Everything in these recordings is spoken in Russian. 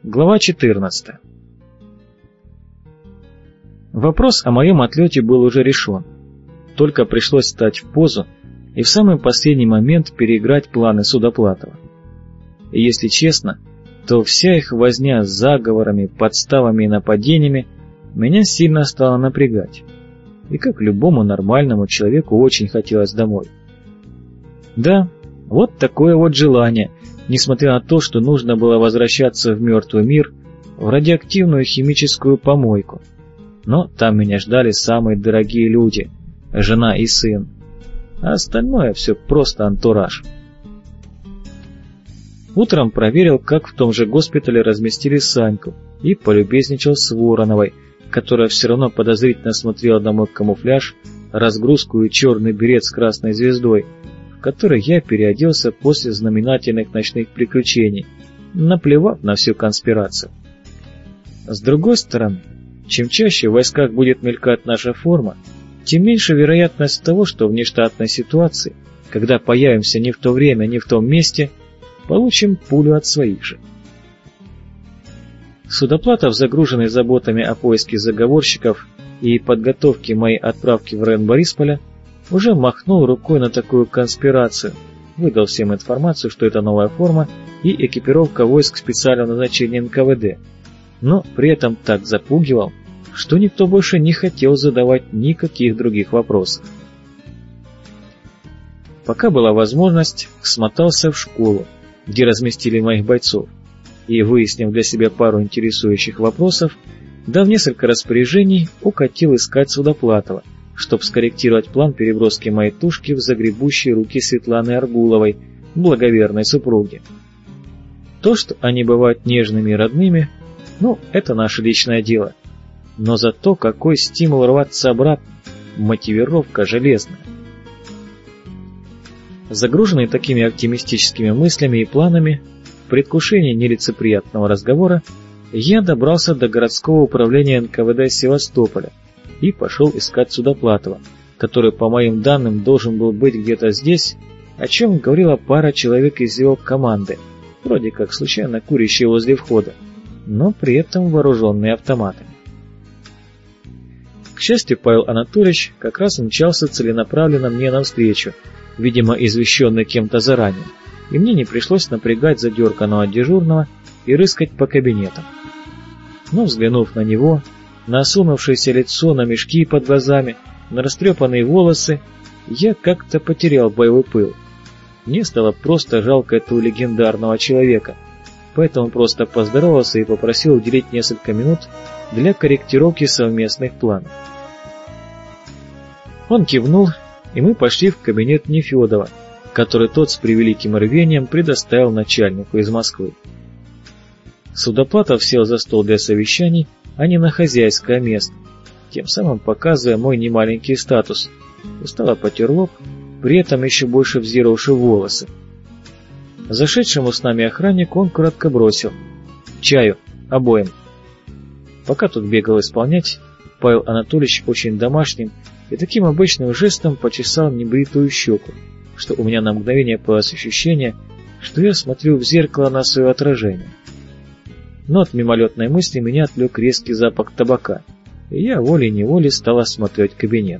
Глава 14. Вопрос о моем отлете был уже решен. Только пришлось встать в позу и в самый последний момент переиграть планы Судоплатова. И если честно, то вся их возня с заговорами, подставами и нападениями меня сильно стала напрягать. И как любому нормальному человеку очень хотелось домой. Да, вот такое вот желание, несмотря на то, что нужно было возвращаться в мертвый мир, в радиоактивную химическую помойку. Но там меня ждали самые дорогие люди, жена и сын. А остальное все просто антураж. Утром проверил, как в том же госпитале разместили Саньку, и полюбезничал с Вороновой, которая все равно подозрительно смотрела на мой камуфляж, разгрузку и черный берет с красной звездой, в который я переоделся после знаменательных ночных приключений, наплевав на всю конспирацию. С другой стороны, чем чаще в войсках будет мелькать наша форма, тем меньше вероятность того, что в нештатной ситуации, когда появимся не в то время, не в том месте, получим пулю от своих же. Судоплатов, загруженный заботами о поиске заговорщиков и подготовке моей отправки в район Борисполя, уже махнул рукой на такую конспирацию, выдал всем информацию, что это новая форма и экипировка войск специального назначения НКВД, но при этом так запугивал, что никто больше не хотел задавать никаких других вопросов. Пока была возможность, смотался в школу, где разместили моих бойцов, и, выяснив для себя пару интересующих вопросов, дав несколько распоряжений, укатил искать Судоплатова, чтобы скорректировать план переброски моей тушки в загребущие руки Светланы Аргуловой, благоверной супруги. То, что они бывают нежными и родными, это наше личное дело. Но зато какой стимул рваться обратно, мотивировка железная. Загруженный такими оптимистическими мыслями и планами, в предвкушении нелицеприятного разговора, я добрался до городского управления НКВД Севастополя и пошел искать Судоплатова, который, по моим данным, должен был быть где-то здесь, о чем говорила пара человек из его команды, вроде как случайно курящие возле входа, но при этом вооруженные автоматами. К счастью, Павел Анатольевич как раз мчался целенаправленно мне навстречу, видимо, извещенный кем-то заранее, и мне не пришлось напрягать задерганного дежурного и рыскать по кабинетам. Но, взглянув на него, на осунувшееся лицо, на мешки под глазами, на растрепанные волосы, я как-то потерял боевой пыл. Мне стало просто жалко этого легендарного человека, поэтому просто поздоровался и попросил уделить несколько минут для корректировки совместных планов. Он кивнул, и мы пошли в кабинет Нефедова, который тот с превеликим рвением предоставил начальнику из Москвы. Судоплатов сел за стол для совещаний, а не на хозяйское место, тем самым показывая мой немаленький статус, устало потер лоб, при этом еще больше взъероши волосы. Зашедшему с нами охраннику он коротко бросил: «Чаю, обоим». Пока тут бегал исполнять, Павел Анатольевич очень домашним и таким обычным жестом почесал небритую щеку, что у меня на мгновение появилось ощущение, что я смотрю в зеркало на свое отражение. Но от мимолетной мысли меня отвлек резкий запах табака, и я волей-неволей стал осматривать кабинет.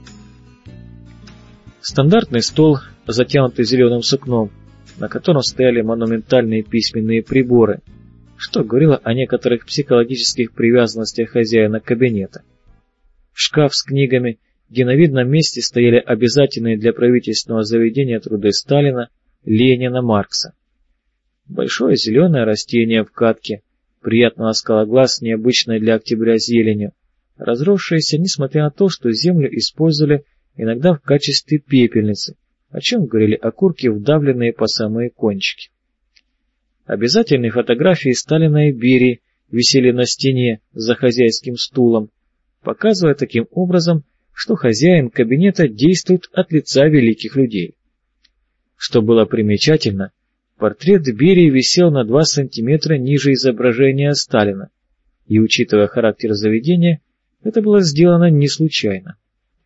Стандартный стол, затянутый зеленым сукном, на котором стояли монументальные письменные приборы, что говорило о некоторых психологических привязанностях хозяина кабинета. Шкаф с книгами, где на видном месте стояли обязательные для правительственного заведения труды Сталина, Ленина, Маркса. Большое зеленое растение в катке, приятно ласкало глаз необычной для октября зеленью, разросшееся, несмотря на то, что землю использовали иногда в качестве пепельницы, о чем говорили окурки, вдавленные по самые кончики. Обязательные фотографии Сталина и Берии висели на стене за хозяйским стулом, показывая таким образом, что хозяин кабинета действует от лица великих людей. Что было примечательно, портрет Берии висел на 2 сантиметра ниже изображения Сталина, и, учитывая характер заведения, это было сделано не случайно.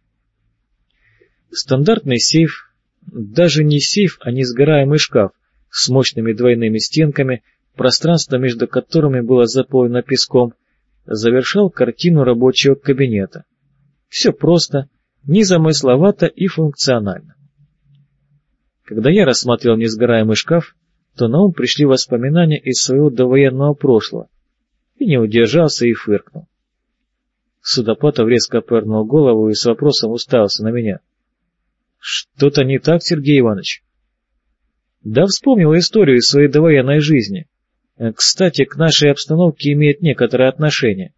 Стандартный сейф, даже не сейф, а несгораемый шкаф с мощными двойными стенками, пространство между которыми было заполнено песком, завершал картину рабочего кабинета. Все просто, незамысловато и функционально. Когда я рассматривал несгораемый шкаф, то на ум пришли воспоминания из своего довоенного прошлого, и не удержался и фыркнул. Судопатов резко повернул голову и с вопросом уставился на меня. «Что-то не так, Сергей Иванович?» «Да вспомнил историю из своей довоенной жизни. Кстати, к нашей обстановке имеет некоторое отношение».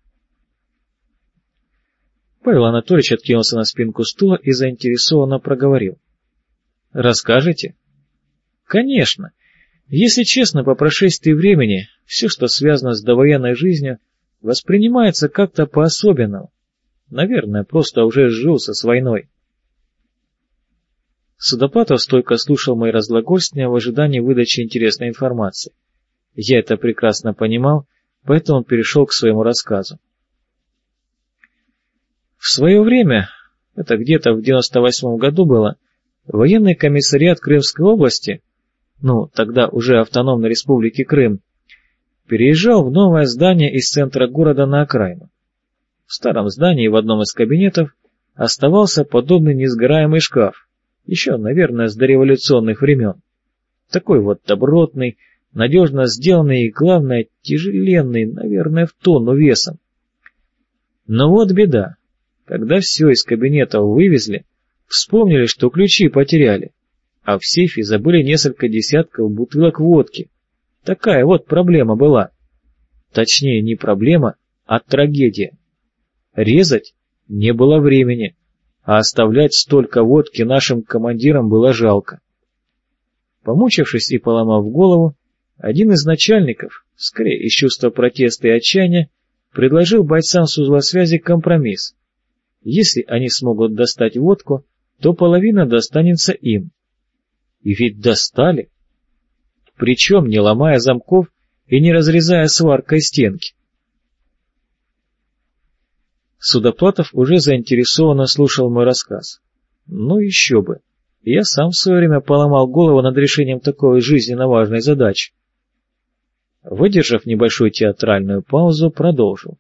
Павел Анатольевич откинулся на спинку стула и заинтересованно проговорил. «Расскажете?» «Конечно. Если честно, по прошествии времени все, что связано с довоенной жизнью, воспринимается как-то по-особенному. Наверное, просто уже сжился с войной». Судопатов стойко слушал мои разглагольствования в ожидании выдачи интересной информации. Я это прекрасно понимал, поэтому перешел к своему рассказу. В свое время, это где-то в 98 году было, военный комиссариат Крымской области, тогда уже автономной республики Крым, переезжал в новое здание из центра города на окраину. В старом здании в одном из кабинетов оставался подобный несгораемый шкаф, еще, наверное, с дореволюционных времен. Такой вот добротный, надежно сделанный и, главное, тяжеленный, наверное, в тонну весом. Но вот беда. Когда все из кабинета вывезли, вспомнили, что ключи потеряли, а в сейфе забыли несколько десятков бутылок водки. Такая вот проблема была. Точнее, не проблема, а трагедия. Резать не было времени, а оставлять столько водки нашим командирам было жалко. Помучившись и поломав голову, один из начальников, скорее из чувства протеста и отчаяния, предложил бойцам с узла связи компромисс. Если они смогут достать водку, то половина достанется им. И ведь достали. Причем не ломая замков и не разрезая сваркой стенки. Судоплатов уже заинтересованно слушал мой рассказ. Ну еще бы. Я сам в свое время поломал голову над решением такой жизненно важной задачи. Выдержав небольшую театральную паузу, продолжил.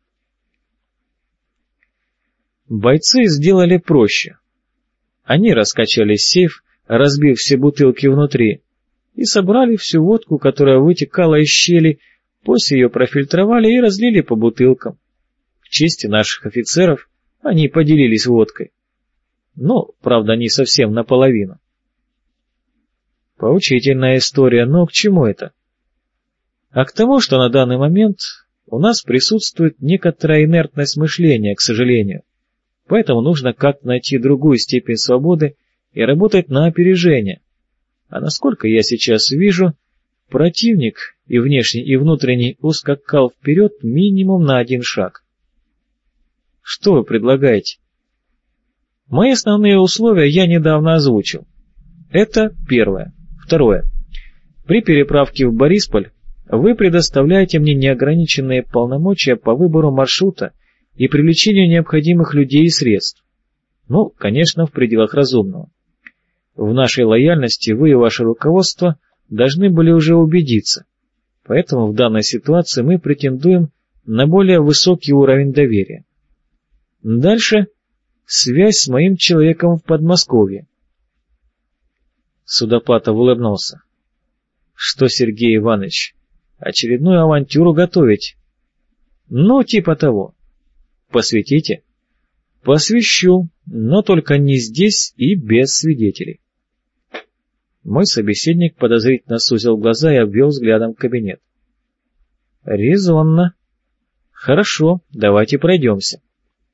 Бойцы сделали проще. Они раскачали сейф, разбив все бутылки внутри, и собрали всю водку, которая вытекала из щели, после ее профильтровали и разлили по бутылкам. К чести наших офицеров они поделились водкой. Правда, не совсем наполовину. Поучительная история, но к чему это? А к тому, что на данный момент у нас присутствует некоторая инертность мышления, к сожалению. Поэтому нужно как-то найти другую степень свободы и работать на опережение. А насколько я сейчас вижу, противник и внешний, и внутренний ускакал вперед минимум на 1 шаг. Что вы предлагаете? Мои основные условия я недавно озвучил. Это первое. Второе. При переправке в Борисполь вы предоставляете мне неограниченные полномочия по выбору маршрута и привлечению необходимых людей и средств. Конечно, в пределах разумного. В нашей лояльности вы и ваше руководство должны были уже убедиться. Поэтому в данной ситуации мы претендуем на более высокий уровень доверия. Дальше связь с моим человеком в Подмосковье. Судопатов улыбнулся. Что, Сергей Иванович, очередную авантюру готовить? Типа того. Посвятите? Посвящу, но только не здесь и без свидетелей. Мой собеседник подозрительно сузил глаза и обвел взглядом кабинет. Резонно. Хорошо, давайте пройдемся.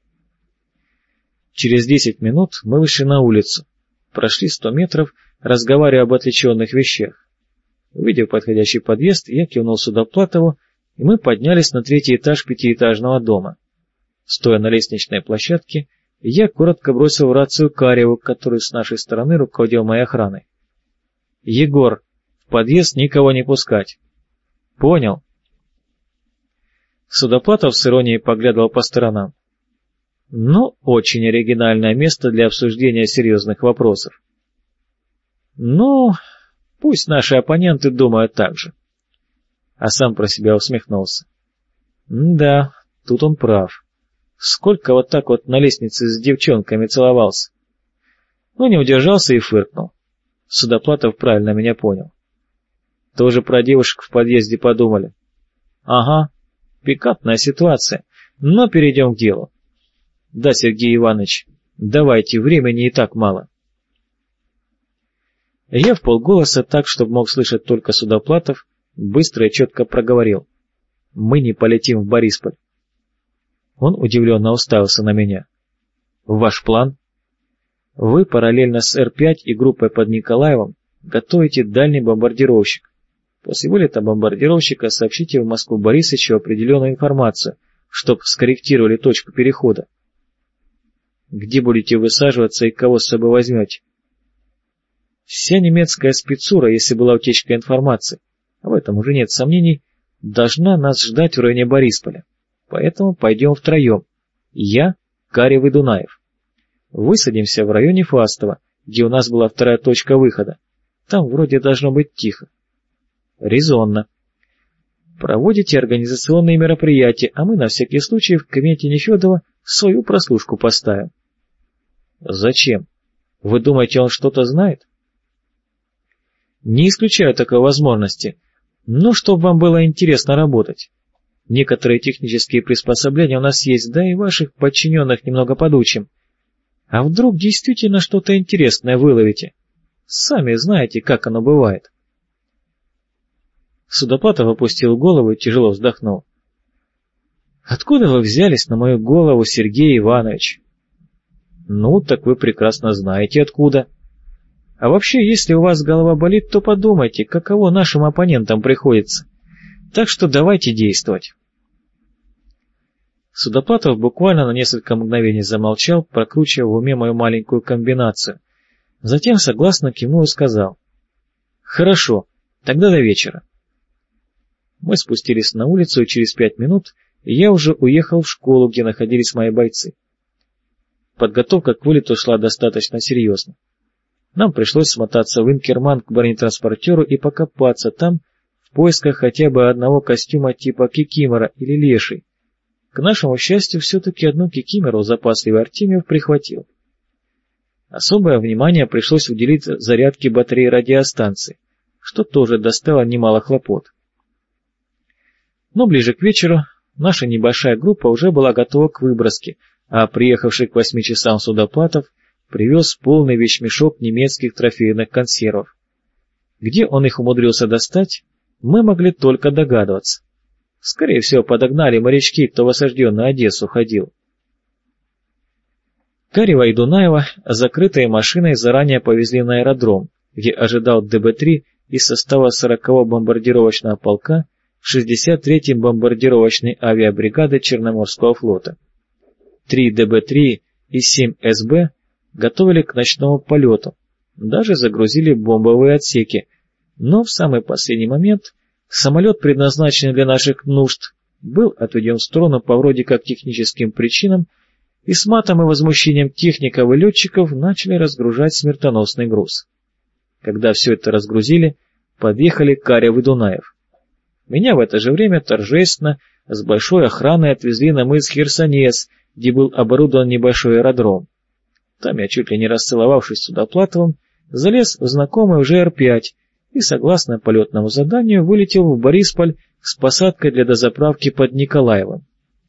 Через 10 минут мы вышли на улицу, прошли 100 метров, разговаривая об отвлеченных вещах. Увидев подходящий подъезд, я кивнул Судоплатову, и мы поднялись на 3-й этаж 5-этажного дома. Стоя на лестничной площадке, я коротко бросил в рацию Кареву, который с нашей стороны руководил моей охраной. «Егор, в подъезд никого не пускать». «Понял». Судоплатов с иронией поглядывал по сторонам. Очень оригинальное место для обсуждения серьезных вопросов. Пусть наши оппоненты думают так же. а сам про себя усмехнулся. Да, тут он прав. Сколько вот так вот на лестнице с девчонками целовался. Но не удержался и фыркнул. Судоплатов правильно меня понял. Тоже про девушек в подъезде подумали. Ага, пикантная ситуация, но перейдем к делу. Да, Сергей Иванович, давайте, времени и так мало. Я вполголоса, так, чтобы мог слышать только Судоплатов, быстро и четко проговорил. Мы не полетим в Борисполь. Он удивленно уставился на меня. Ваш план? Вы параллельно с Р-5 и группой под Николаевым готовите дальний бомбардировщик. После вылета бомбардировщика сообщите в Москву Борисычу определенную информацию, чтоб скорректировали точку перехода. Где будете высаживаться и кого с собой возьмете? Вся немецкая спецура, если была утечка информации, в этом уже нет сомнений, должна нас ждать в районе Борисполя. Поэтому пойдем втроем. Я, Карев и Дунаев. Высадимся в районе Фастова, где у нас была вторая точка выхода. Там вроде должно быть тихо. Резонно. Проводите организационные мероприятия, а мы на всякий случай в кабинете Нефедова свою прослушку поставим. Зачем? Вы думаете, он что-то знает? Не исключаю такой возможности, но чтобы вам было интересно работать. Некоторые технические приспособления у нас есть, да и ваших подчиненных немного подучим. А вдруг действительно что-то интересное выловите? Сами знаете, как оно бывает. Судоплатов опустил голову и тяжело вздохнул. Откуда вы взялись на мою голову, Сергей Иванович? Ну, так вы прекрасно знаете откуда. А вообще, если у вас голова болит, то подумайте, каково нашим оппонентам приходится. Так что давайте действовать. Судоплатов буквально на несколько мгновений замолчал, прокручивая в уме мою маленькую комбинацию. Затем согласно кивнул и сказал. Хорошо, тогда до вечера. Мы спустились на улицу, и через 5 минут я уже уехал в школу, где находились мои бойцы. Подготовка к вылету шла достаточно серьезно. Нам пришлось смотаться в Инкерман к бронетранспортеру и покопаться там в поисках хотя бы одного костюма типа кикимора или леший. К нашему счастью, все-таки одну кикимору запасливый Артемьев прихватил. Особое внимание пришлось уделить зарядке батареи радиостанции, что тоже доставило немало хлопот. Но ближе к вечеру наша небольшая группа уже была готова к выброске, а приехавший к 8 часам Судоплатов привез полный вещмешок немецких трофейных консервов. Где он их умудрился достать, мы могли только догадываться. Скорее всего, подогнали морячки, кто в осажденную Одессу ходил. Карева и Дунаева закрытой машиной заранее повезли на аэродром, где ожидал ДБ-3 из состава 40-го бомбардировочного полка 63-й бомбардировочной авиабригады Черноморского флота. 3 ДБ-3 и 7 СБ готовили к ночному полету, даже загрузили бомбовые отсеки, но в самый последний момент самолет, предназначенный для наших нужд, был отведен в сторону по вроде как техническим причинам, и с матом и возмущением техников и летчиков начали разгружать смертоносный груз. Когда все это разгрузили, подъехали Карев и Дунаев. Меня в это же время торжественно с большой охраной отвезли на мыс Херсонес, где был оборудован небольшой аэродром. Там я, чуть ли не расцеловавшись с Судоплатовым, залез в знакомый уже Р-5 и, согласно полетному заданию, вылетел в Борисполь с посадкой для дозаправки под Николаевым.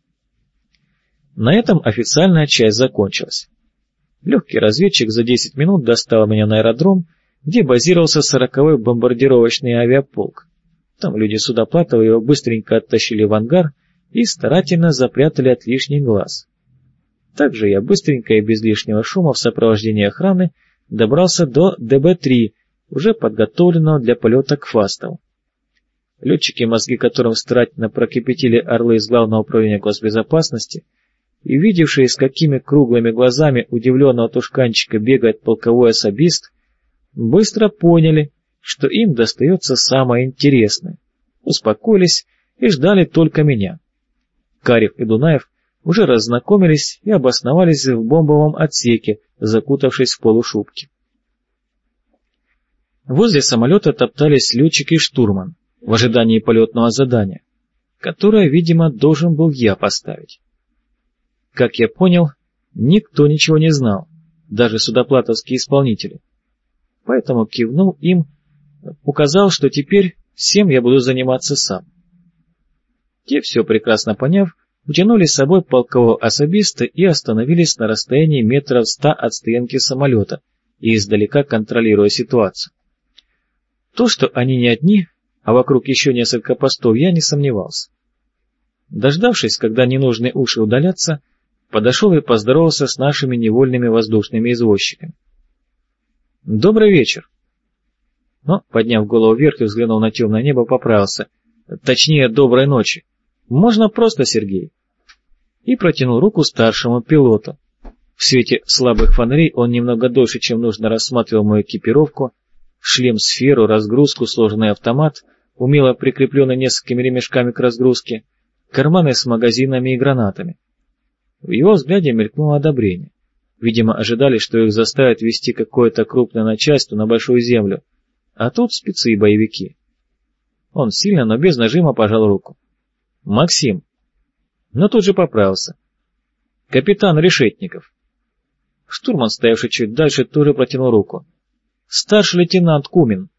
На этом официальная часть закончилась. Легкий разведчик за 10 минут достал меня на аэродром, где базировался 40-й бомбардировочный авиаполк. Там люди Судоплатова его быстренько оттащили в ангар и старательно запрятали от лишних глаз. Также я быстренько и без лишнего шума в сопровождении охраны добрался до ДБ-3, уже подготовленного для полета к Фастову. Летчики, мозги которым старательно прокипятили орлы из Главного управления госбезопасности, и видевшие, с какими круглыми глазами удивленного тушканчика бегает полковой особист, быстро поняли, что им достается самое интересное, успокоились и ждали только меня. Карев и Дунаев уже раззнакомились и обосновались в бомбовом отсеке, закутавшись в полушубки. Возле самолета топтались летчик и штурман, в ожидании полетного задания, которое, видимо, должен был я поставить. Как я понял, никто ничего не знал, даже судоплатовские исполнители. Поэтому кивнул им, указал, что теперь всем я буду заниматься сам. Те, все прекрасно поняв, утянули с собой полкового особиста и остановились на расстоянии метров 100 от стоянки самолета и издалека контролируя ситуацию. То, что они не одни, а вокруг еще несколько постов, я не сомневался. Дождавшись, когда ненужные уши удалятся, подошел и поздоровался с нашими невольными воздушными извозчиками. «Добрый вечер!» Но, подняв голову вверх и взглянув на темное небо, поправился. Точнее, доброй ночи. Можно просто Сергей. И протянул руку старшему пилоту. В свете слабых фонарей он немного дольше, чем нужно, рассматривал мою экипировку, шлем-сферу, разгрузку, сложенный автомат, умело прикрепленный несколькими ремешками к разгрузке, карманы с магазинами и гранатами. В его взгляде мелькнуло одобрение. Видимо, ожидали, что их заставят вести какое-то крупное начальство на большую землю, а тут спецы и боевики. Он сильно, но без нажима пожал руку. «Максим». Но тут же поправился. «Капитан Решетников». Штурман, стоявший чуть дальше, тоже протянул руку. «Старший лейтенант Кумин».